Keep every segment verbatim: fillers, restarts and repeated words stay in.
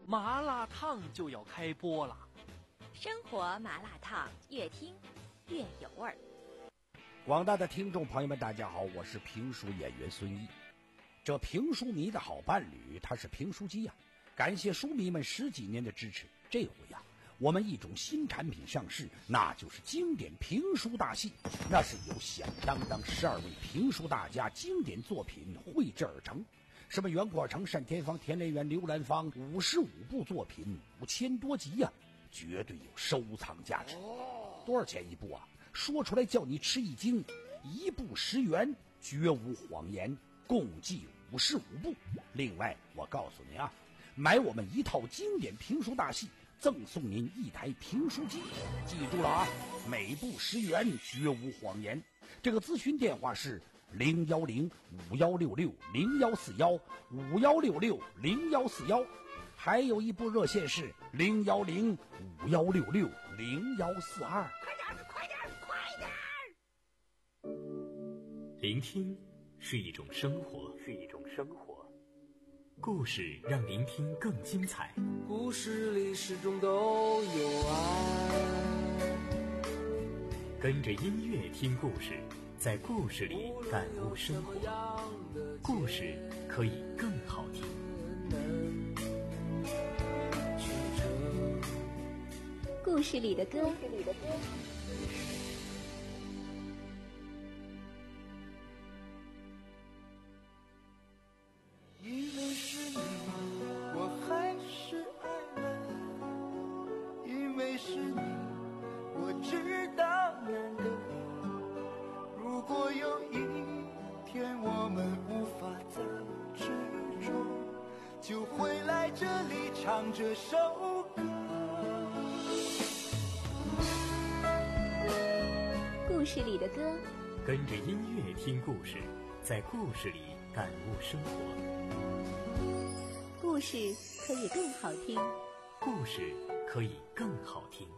麻辣烫就要开播了， 生活麻辣烫，越听越有味儿。 广大的听众朋友们，大家好，我是评书演员孙一。这评书迷的好伴侣，他是评书机呀、啊！感谢书迷们十几年的支持。这回呀、啊，我们一种新产品上市，那就是经典评书大戏。那是由响当当十二位评书大家经典作品绘制而成。什么袁阔成、单田芳、田连元、刘兰芳，五十五部作品，五千多集呀、啊，绝对有收藏价值。多少钱一部啊？说出来叫你吃一惊，一部十元，绝无谎言，共计五十五部。另外，我告诉你啊，买我们一套经典评书大戏，赠送您一台评书机。记住了啊，每部十元，绝无谎言。这个咨询电话是零幺零五幺六六零幺四幺五幺六六零幺四幺，还有一部热线是零幺零五幺六六零幺四二。 快点，快点，快点！ 聆听是一种生活，是一种生活。故事让聆听更精彩。 故事里始终都有爱。 跟着音乐听故事，在故事里感悟生活。故事可以更好听。 故事里的歌， 因为是你，我还是爱了；因为是你，我知道难得。如果有一天我们无法再执着，就会来这里唱这首歌。 故事里的歌， 跟着音乐听故事，在故事里感悟生活。 故事可以更好听， 故事可以更好听。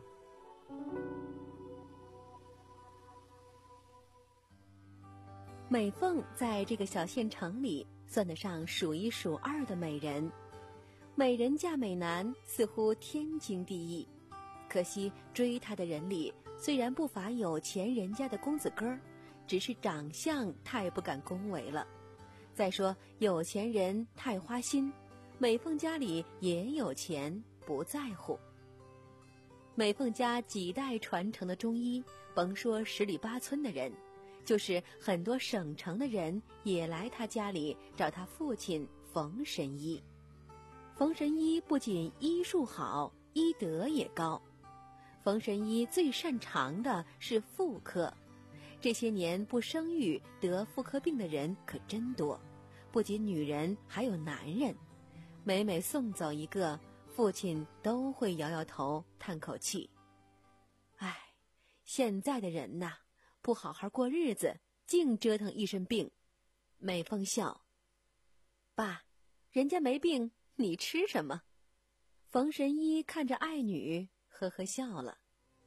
美凤在这个小县城里算得上数一数二的美人，美人嫁美男似乎天经地义。可惜追她的人里虽然不乏有钱人家的公子哥儿，只是长相太不敢恭维了。再说有钱人太花心，美凤家里也有钱，不在乎。美凤家几代传承的中医，甭说十里八村的人，就是很多省城的人也来他家里找他父亲冯神医。冯神医不仅医术好，医德也高。冯神医最擅长的是妇科，这些年不生育得妇科病的人可真多，不仅女人还有男人。每每送走一个，父亲都会摇摇头叹口气，唉，现在的人呐，不好好过日子，净折腾一身病。美凤笑，爸，人家没病，你吃什么？冯神医看着爱女，呵呵笑了。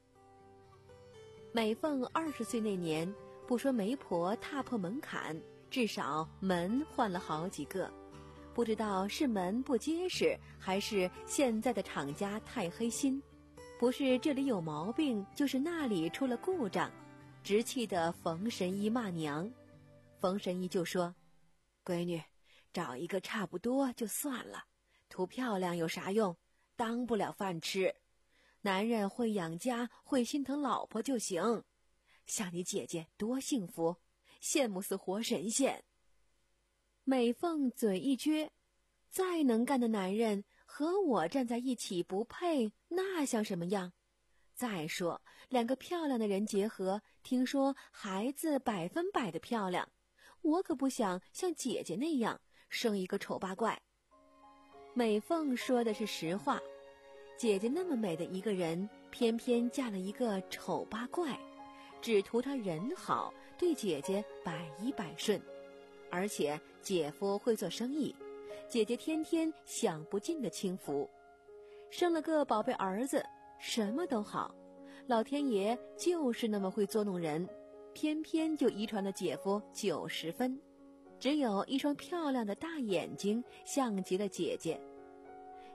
美凤二十岁那年，不说媒婆踏破门槛，至少门换了好几个。不知道是门不结实，还是现在的厂家太黑心，不是这里有毛病，就是那里出了故障，直气得冯神医骂娘。冯神医就说，闺女，找一个差不多就算了，图漂亮有啥用？当不了饭吃。男人会养家，会心疼老婆就行。像你姐姐多幸福，羡慕死活神仙。美凤嘴一撅，再能干的男人和我站在一起不配，那像什么样？再说两个漂亮的人结合，听说孩子百分百的漂亮，我可不想像姐姐那样生一个丑八怪。美凤说的是实话，姐姐那么美的一个人，偏偏嫁了一个丑八怪，只图她人好，对姐姐百依百顺。而且姐夫会做生意，姐姐天天享不尽的清福。生了个宝贝儿子，什么都好，老天爷就是那么会捉弄人，偏偏就遗传了姐夫九十分，只有一双漂亮的大眼睛像极了姐姐。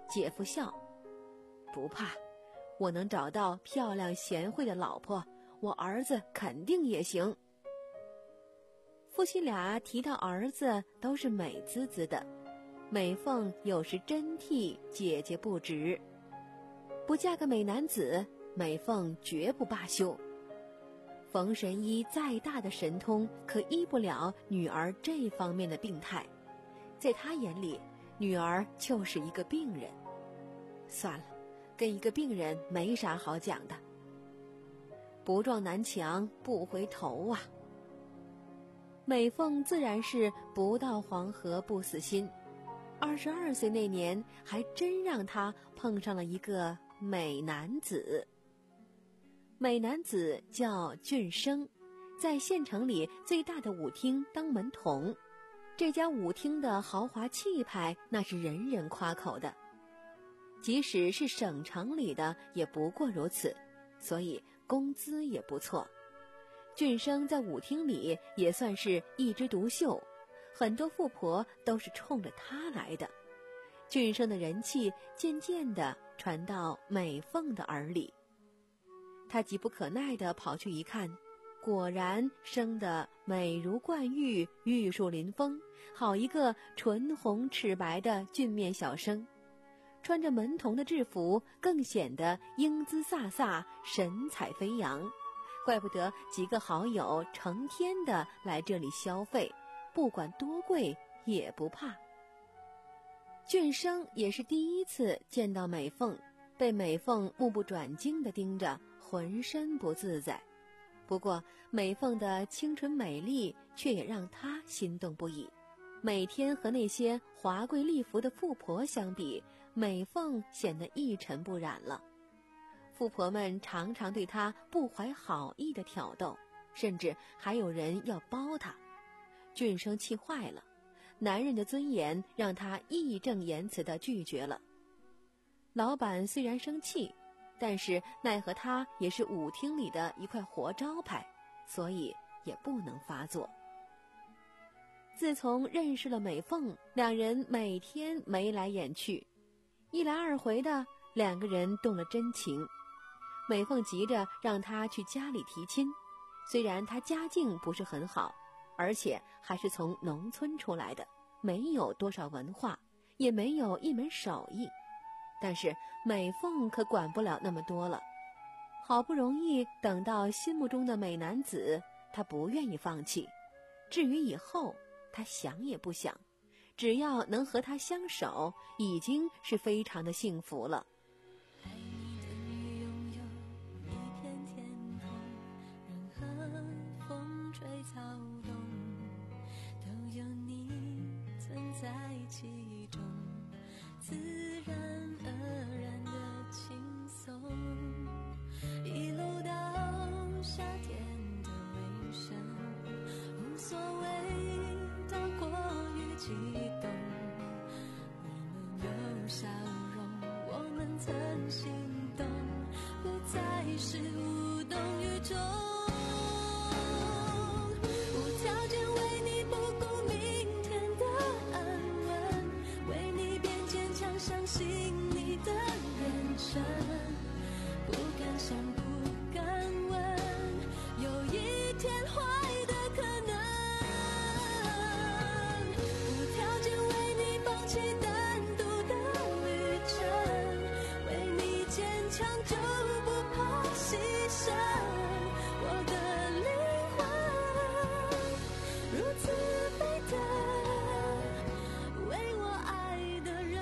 姐夫笑：不怕，我能找到漂亮贤惠的老婆，我儿子肯定也行。夫妻俩提到儿子都是美滋滋的，美凤有时真替姐姐不值。不嫁个美男子，美凤绝不罢休。冯神医再大的神通，可医不了女儿这方面的病态。在他眼里，女儿就是一个病人。算了，跟一个病人没啥好讲的。不撞南墙不回头啊。美凤自然是不到黄河不死心。二十二岁那年，还真让她碰上了一个美男子。美男子叫俊生，在县城里最大的舞厅当门童。这家舞厅的豪华气派，那是人人夸口的。即使是省城里的，也不过如此，所以工资也不错。俊生在舞厅里也算是一枝独秀，很多富婆都是冲着他来的。俊生的人气渐渐地传到美凤的耳里，他急不可耐地跑去一看，果然生得美如冠玉，玉树临风，好一个唇红齿白的俊面小生。穿着门童的制服，更显得英姿飒飒，神采飞扬。怪不得几个好友成天的来这里消费，不管多贵也不怕。俊生也是第一次见到美凤，被美凤目不转睛地盯着，浑身不自在。不过美凤的清纯美丽却也让他心动不已。每天和那些华贵丽服的富婆相比，美凤显得一尘不染了。富婆们常常对她不怀好意的挑逗，甚至还有人要包她。俊生气坏了，男人的尊严让他义正言辞地拒绝了。老板虽然生气，但是奈何他也是舞厅里的一块活招牌，所以也不能发作。自从认识了美凤，两人每天眉来眼去，一来二回的，两个人动了真情。美凤急着让他去家里提亲，虽然他家境不是很好，而且还是从农村出来的，没有多少文化，也没有一门手艺，但是美凤可管不了那么多了。好不容易等到心目中的美男子，她不愿意放弃。至于以后，她想也不想，只要能和他相守，已经是非常的幸福了。 爱你等于拥有一片天空，任何风吹草动，都有你存在其中，自然而然的轻松，一路到夏天的尾声，无所谓到过于激动，我们有笑容，我们曾心动，不再是无动于衷，无条件为你不顾明天的安稳，为你变坚强，相信你的眼神，不敢想不敢问，有一天坏的可能，无条件为你放弃单独的旅程，为你坚强就不怕牺牲，我的灵魂如此沸腾，为我爱的人。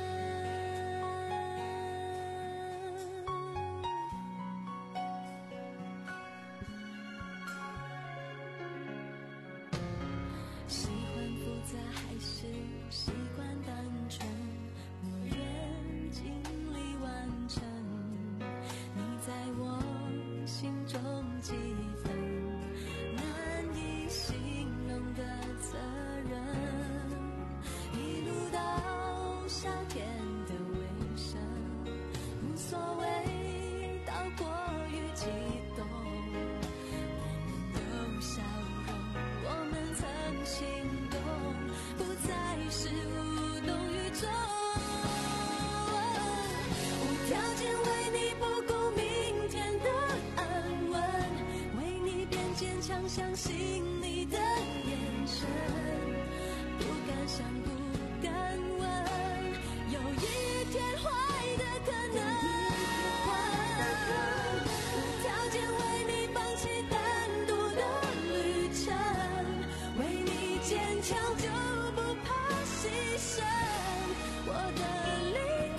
喜欢复杂还是习惯单纯，我愿尽力完成你在我心中几分难以形容的责任，一路到夏天的尾声，无所谓到过于激动，我们有笑容，我们曾心动，不再是无动于衷， 相信你的眼神，不敢想，不敢问，有一天坏的可能。无条件为你放弃单独的旅程，为你坚强就不怕牺牲。我的灵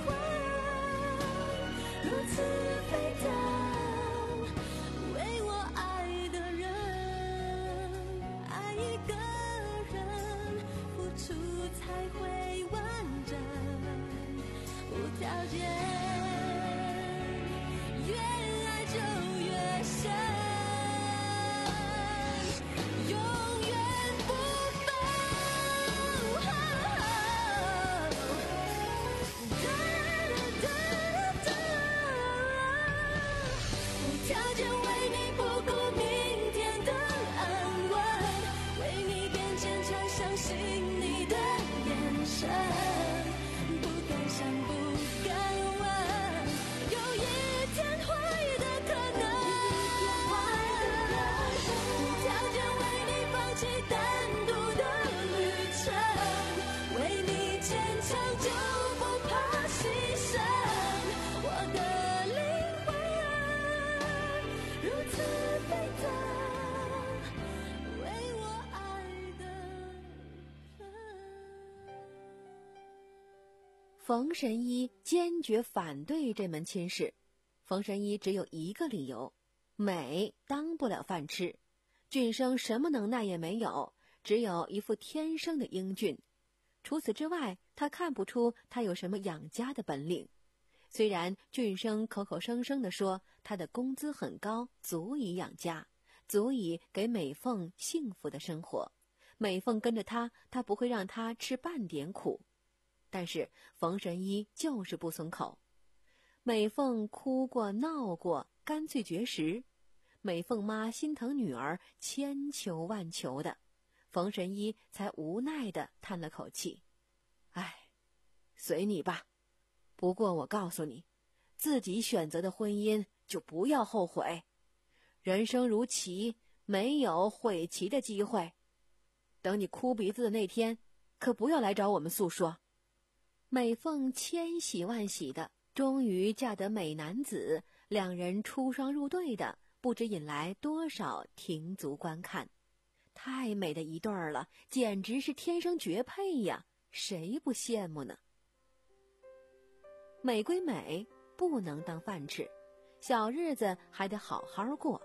魂如此沸腾，为我爱的人，爱一个人，付出才会完整，无条件，越爱就越深，永远不分。无条件为你不顾明天的安稳，为你变坚强，相信你的眼神，不敢想，不敢问，有一天坏的可能。无条件为你放弃单独的旅程，为你坚强就不怕牺牲。我的灵魂如此沸腾，为我爱的人。 冯神医坚决反对这门亲事。冯神医只有一个理由：美当不了饭吃。俊生什么能耐也没有，只有一副天生的英俊。除此之外，他看不出他有什么养家的本领。虽然俊生口口声声地说他的工资很高，足以养家，足以给美凤幸福的生活，美凤跟着他，他不会让他吃半点苦。但是冯神医就是不松口。美凤哭过闹过，干脆绝食。美凤妈心疼女儿，千求万求的，冯神医才无奈地叹了口气：唉，随你吧。不过我告诉你，自己选择的婚姻就不要后悔。人生如棋，没有悔棋的机会。等你哭鼻子的那天，可不要来找我们诉说。美凤千喜万喜的，终于嫁得美男子，两人出双入对的，不知引来多少停足观看。太美的一对儿了，简直是天生绝配呀，谁不羡慕呢？美归美，不能当饭吃，小日子还得好好过。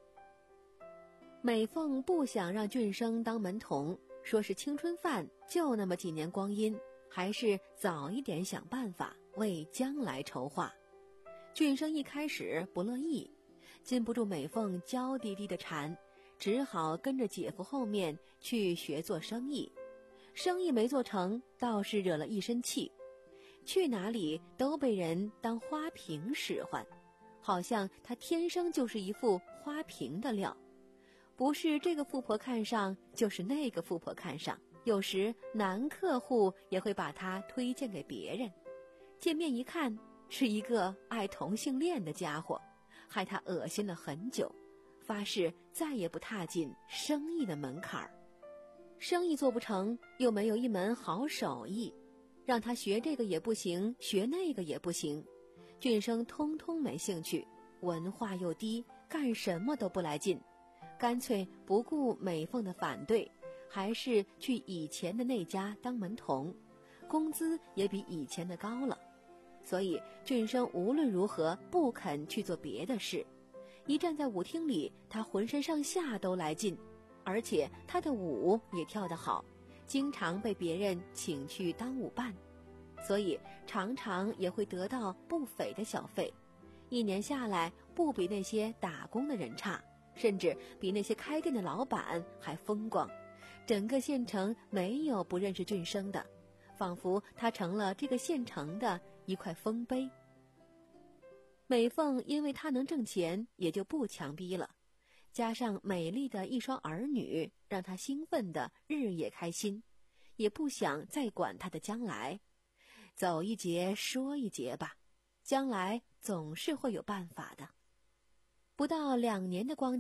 美凤不想让俊生当门童，说是青春饭，就那么几年光阴，还是早一点想办法，为将来筹划。俊生一开始不乐意，禁不住美凤娇滴滴的馋，只好跟着姐夫后面去学做生意。生意没做成，倒是惹了一身气，去哪里都被人当花瓶使唤，好像他天生就是一副花瓶的料，不是这个富婆看上，就是那个富婆看上，有时男客户也会把他推荐给别人。见面一看，是一个爱同性恋的家伙，害他恶心了很久，发誓再也不踏进生意的门槛儿。生意做不成，又没有一门好手艺，让他学这个也不行，学那个也不行，俊生通通没兴趣，文化又低，干什么都不来劲，干脆不顾美凤的反对，还是去以前的那家当门童，工资也比以前的高了。所以俊生无论如何不肯去做别的事，一站在舞厅里，他浑身上下都来劲，而且他的舞也跳得好，经常被别人请去当舞伴，所以常常也会得到不菲的小费，一年下来不比那些打工的人差，甚至比那些开店的老板还风光。整个县城没有不认识俊生的，仿佛他成了这个县城的一块丰碑。美凤因为他能挣钱，也就不强逼了，加上美丽的一双儿女，让他兴奋的日夜开心，也不想再管他的将来。走一节说一节吧，将来总是会有办法的。不到两年的光景，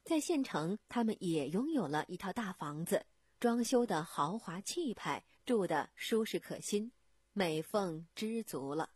在县城，他们也拥有了一套大房子，装修的豪华气派，住的舒适可心，美凤知足了。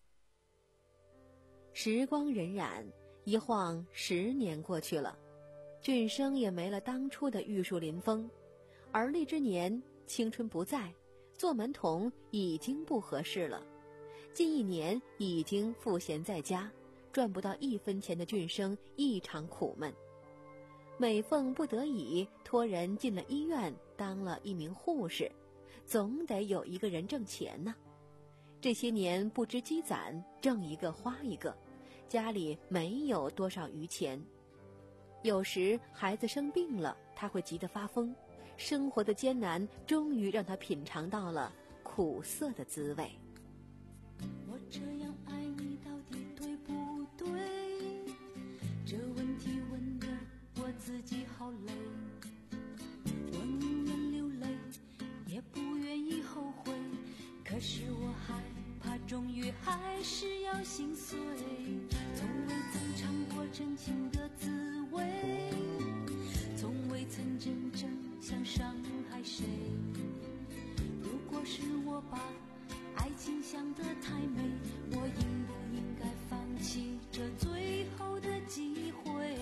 时光荏苒，一晃十年过去了，俊生也没了当初的玉树临风，而立之年，青春不在，做门童已经不合适了。近一年已经赋闲在家，赚不到一分钱的俊生异常苦闷。美凤不得已托人进了医院，当了一名护士，总得有一个人挣钱呢。这些年不知积攒，挣一个花一个，家里没有多少余钱。有时孩子生病了，他会急得发疯，生活的艰难终于让他品尝到了苦涩的滋味。 我这样爱你到底对不对？这问题问得我自己好累，我宁愿流泪也不愿意后悔，可是我害怕终于还是要心碎，从未曾尝过真情的滋味，从未曾真正想伤害谁。如果是我把爱情想得太美，我应不应该放弃这最后的机会？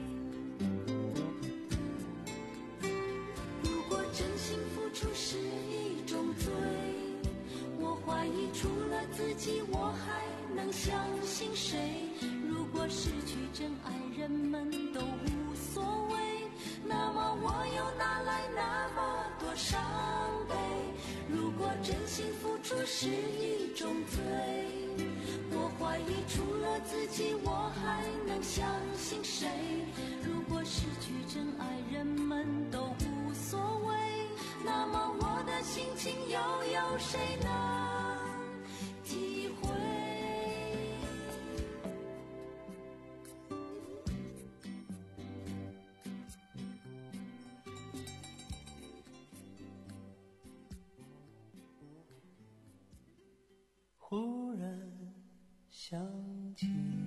如果真心付出是一种罪，我怀疑除了自己我还能相信谁？如果失去真爱人们都无所谓，那么我又哪来那么多伤悲？如果真心付出是一种罪，我怀疑除了自己我还能相信谁？如果失去真爱人们都无所谓，那么我的心情又有谁能体会？ 忽然想起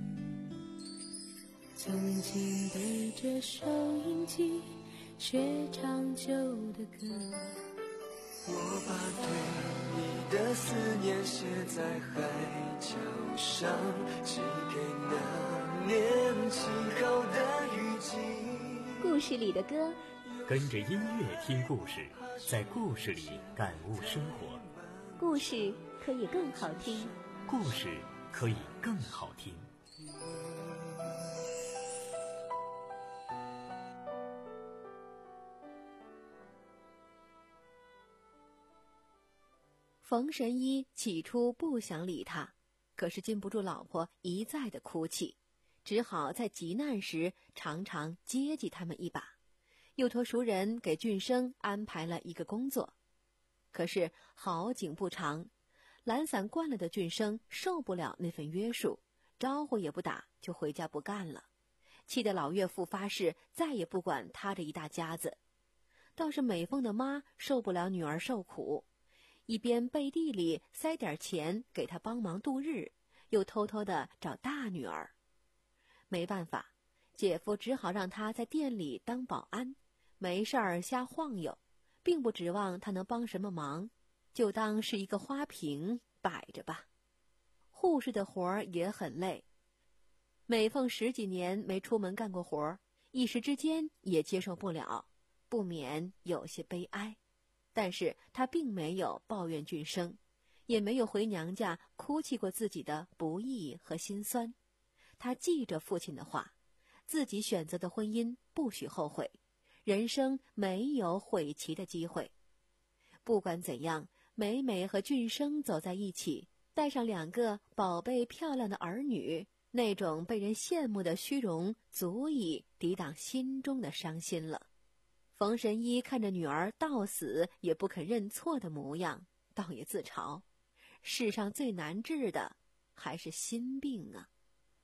曾经对着收音机学唱旧的歌， 我把对你的思念写在海角上，寄给那年起好的雨季。 故事里的歌， 跟着音乐听故事，在故事里感悟生活。 故事可以更好听， 故事可以更好听。 冯神医起初不想理他，可是禁不住老婆一再的哭泣，只好在急难时常常接济他们一把，又托熟人给俊生安排了一个工作。可是好景不长，懒散惯了的俊生受不了那份约束，招呼也不打就回家不干了，气得老岳父发誓再也不管他这一大家子。倒是美凤的妈受不了女儿受苦，一边背地里塞点钱给她帮忙度日，又偷偷的找大女儿。没办法，姐夫只好让她在店里当保安，没事儿瞎晃悠，并不指望她能帮什么忙，就当是一个花瓶摆着吧。护士的活儿也很累，美凤十几年没出门干过活儿，一时之间也接受不了，不免有些悲哀。但是她并没有抱怨俊生，也没有回娘家哭泣过自己的不易和心酸。她记着父亲的话，自己选择的婚姻不许后悔，人生没有悔棋的机会。不管怎样，每每和俊生走在一起，带上两个宝贝漂亮的儿女，那种被人羡慕的虚荣足以抵挡心中的伤心了。冯神医看着女儿到死也不肯认错的模样，倒也自嘲，世上最难治的还是心病啊。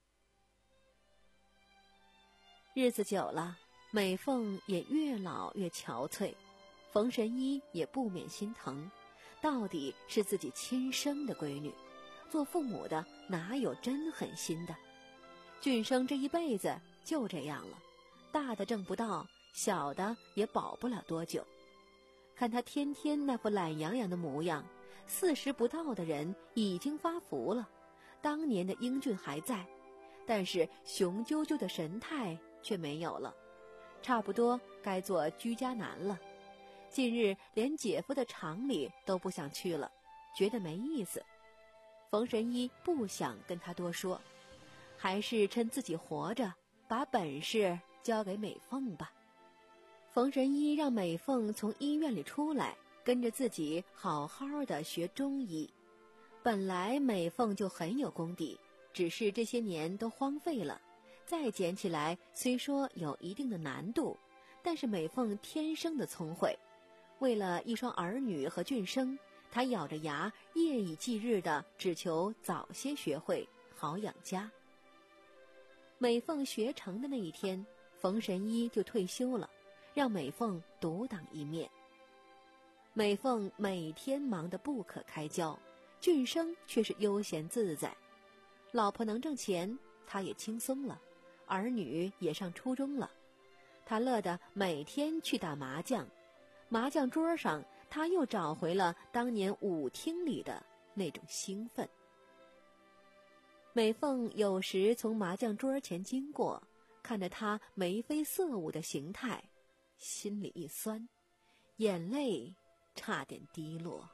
日子久了，美凤也越老越憔悴，冯神医也不免心疼，到底是自己亲生的闺女，做父母的哪有真狠心的？俊生这一辈子就这样了， 大的挣不到，小的也保不了多久。看他天天那副懒洋洋的模样，四十不到的人已经发福了。当年的英俊还在，但是雄赳赳的神态却没有了，差不多该做居家男了。近日连姐夫的厂里都不想去了，觉得没意思。冯神医不想跟他多说，还是趁自己活着，把本事交给美凤吧。冯神医让美凤从医院里出来，跟着自己好好的学中医。本来美凤就很有功底，只是这些年都荒废了，再捡起来虽说有一定的难度，但是美凤天生的聪慧。为了一双儿女和俊生，她咬着牙夜以继日的只求早些学会，好养家。美凤学成的那一天，冯神医就退休了，让美凤独当一面。美凤每天忙得不可开交，俊生却是悠闲自在。老婆能挣钱，他也轻松了，儿女也上初中了，他乐得每天去打麻将。麻将桌上，他又找回了当年舞厅里的那种兴奋。美凤有时从麻将桌前经过，看着他眉飞色舞的形态，心里一酸，眼泪差点滴落。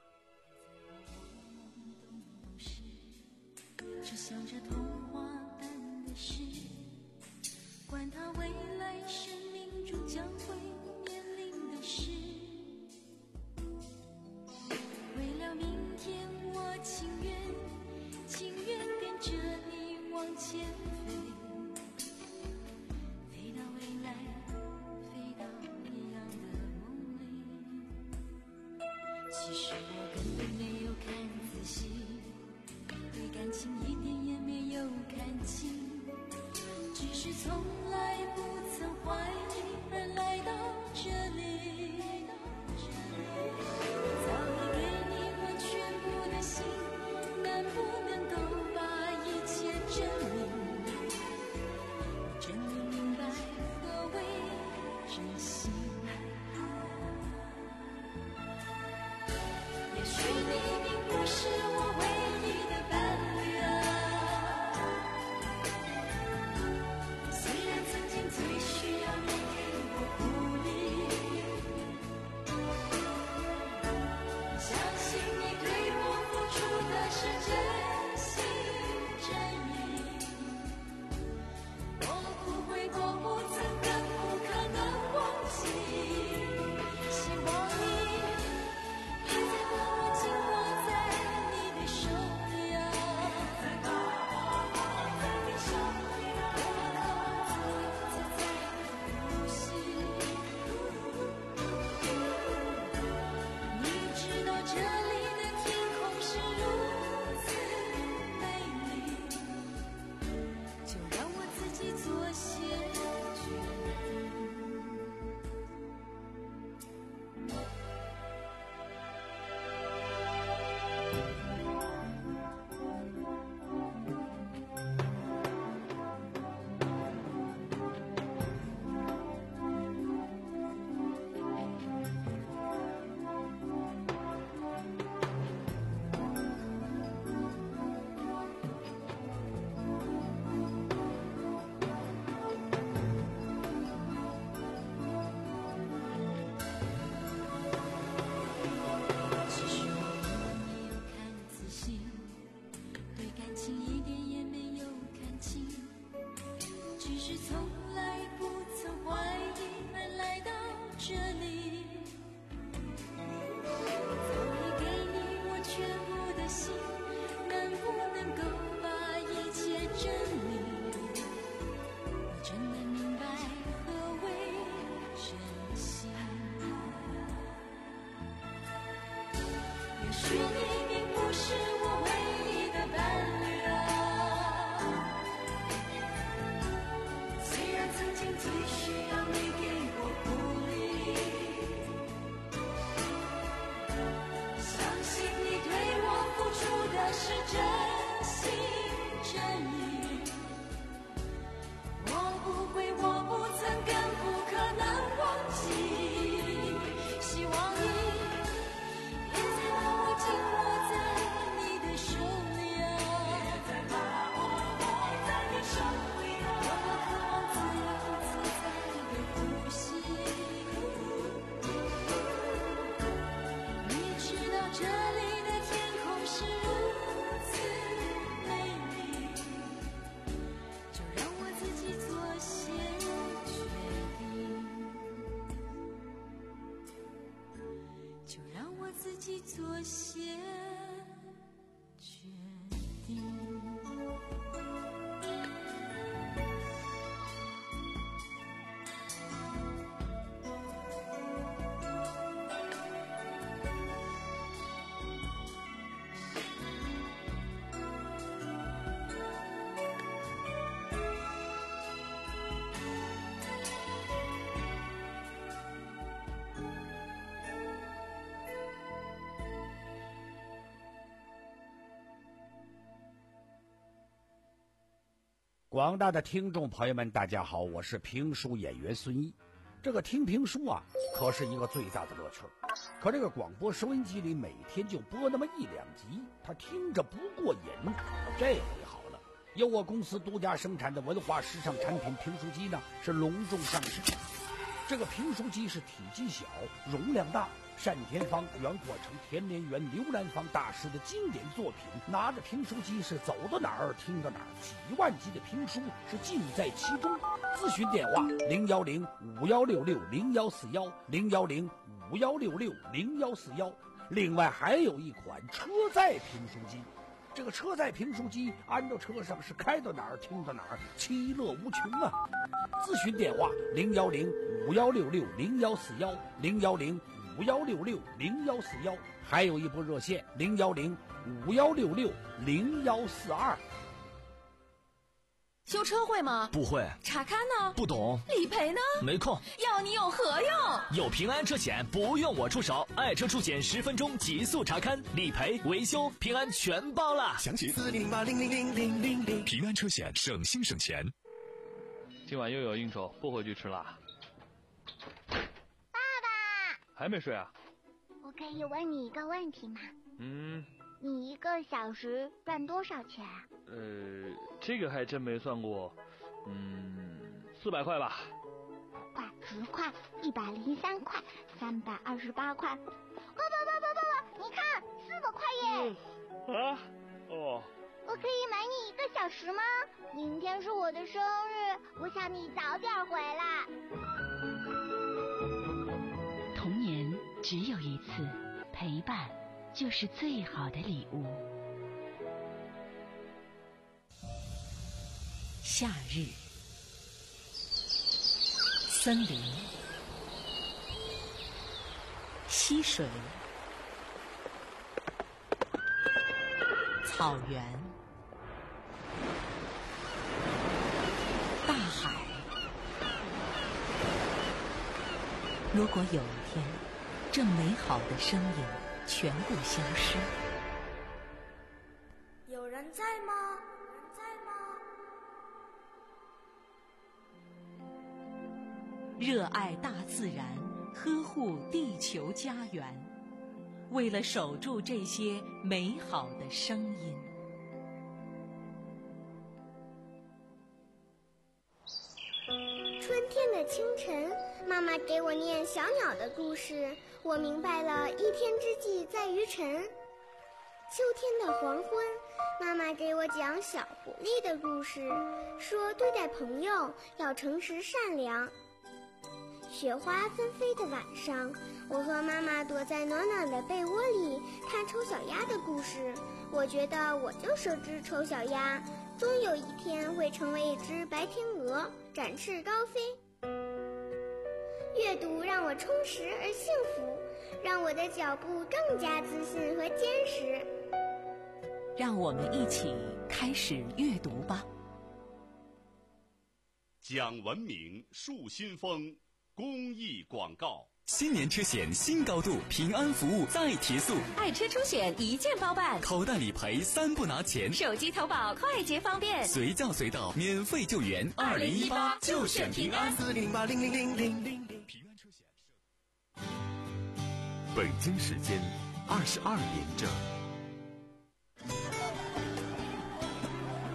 只想着童话般的事，管他未来生命中将会面临的事。为了明天，我情愿情愿跟着你往前飞，飞到未来，飞到一样的梦里。其实我根本没有看仔细，对感情一点也没有看清，只是从来不曾怀疑而来到这里。早已给你我全部的心，能不能够把一切证明？真的明白何为真心？也许你并不是我唯一的伴侣啊，虽然曾经广大的听众朋友们，大家好，我是评书演员孙毅。这个听评书啊，可是一个最大的乐趣。可这个广播收音机里每天就播那么一两集，他听着不过瘾。这回好了，由我公司独家生产的文化时尚产品评书机呢，是隆重上市。这个评书机是体积小，容量大，单田芳、袁国成、田连元、刘兰芳大师的经典作品，拿着评书机是走到哪儿听到哪儿，几万集的评书是尽在其中。咨询电话零幺零五幺六六零幺四幺零幺零五幺六六零幺四幺。另外还有一款车载评书机，这个车载评书机安到车上是开到哪儿听到哪儿，其乐无穷啊！咨询电话零幺零五幺六六零幺四幺零幺零五幺六六零幺四幺，还有一部热线零幺零五幺六六零幺四二。 修车会吗？ 不会。 查看呢？ 不懂。 理赔呢？ 没空。 要你有何用？ 有平安车险，不用我出手，爱车出险十分钟极速查看、理赔、维修，平安全包了。 详情四零八零零零零零零。平安车险，省心省钱。 今晚又有应酬，不回去吃啦。 爸爸还没睡啊？ 我可以问你一个问题吗？ 嗯。 你一个小时赚多少钱啊？ 呃，这个还真没算过，嗯，四百块吧。 块、十块、一百零三块、三百二十八块。爸爸爸爸爸爸，你看，四百块耶！ 嗯、啊？哦。 我可以买你一个小时吗？明天是我的生日，我想你早点回来。 童年只有一次，陪伴就是最好的礼物。夏日，森林，溪水，草原，大海。如果有一天，这美好的声音全部消失， 有人在吗？有人在吗？ 热爱大自然，呵护地球家园，为了守住这些美好的声音。 春天的清晨，妈妈给我念小鸟的故事，我明白了一天之计在于晨。秋天的黄昏，妈妈给我讲小狐狸的故事，说对待朋友要诚实善良。雪花纷飞的晚上，我和妈妈躲在暖暖的被窝里看丑小鸭的故事，我觉得我就是只丑小鸭，终有一天会成为一只白天鹅，展翅高飞。阅读让我充实而幸福，让我的脚步更加自信和坚实。 让我们一起开始阅读吧。 讲文明树新风公益广告。 新年车险新高度，平安服务再提速， 爱车出险一键包办， 口袋理赔三不拿钱， 手机投保快捷方便， 随叫随到免费救援。二零一八就选平安。 四零八零零零零零零。 平安车险。北京时间二十二点整。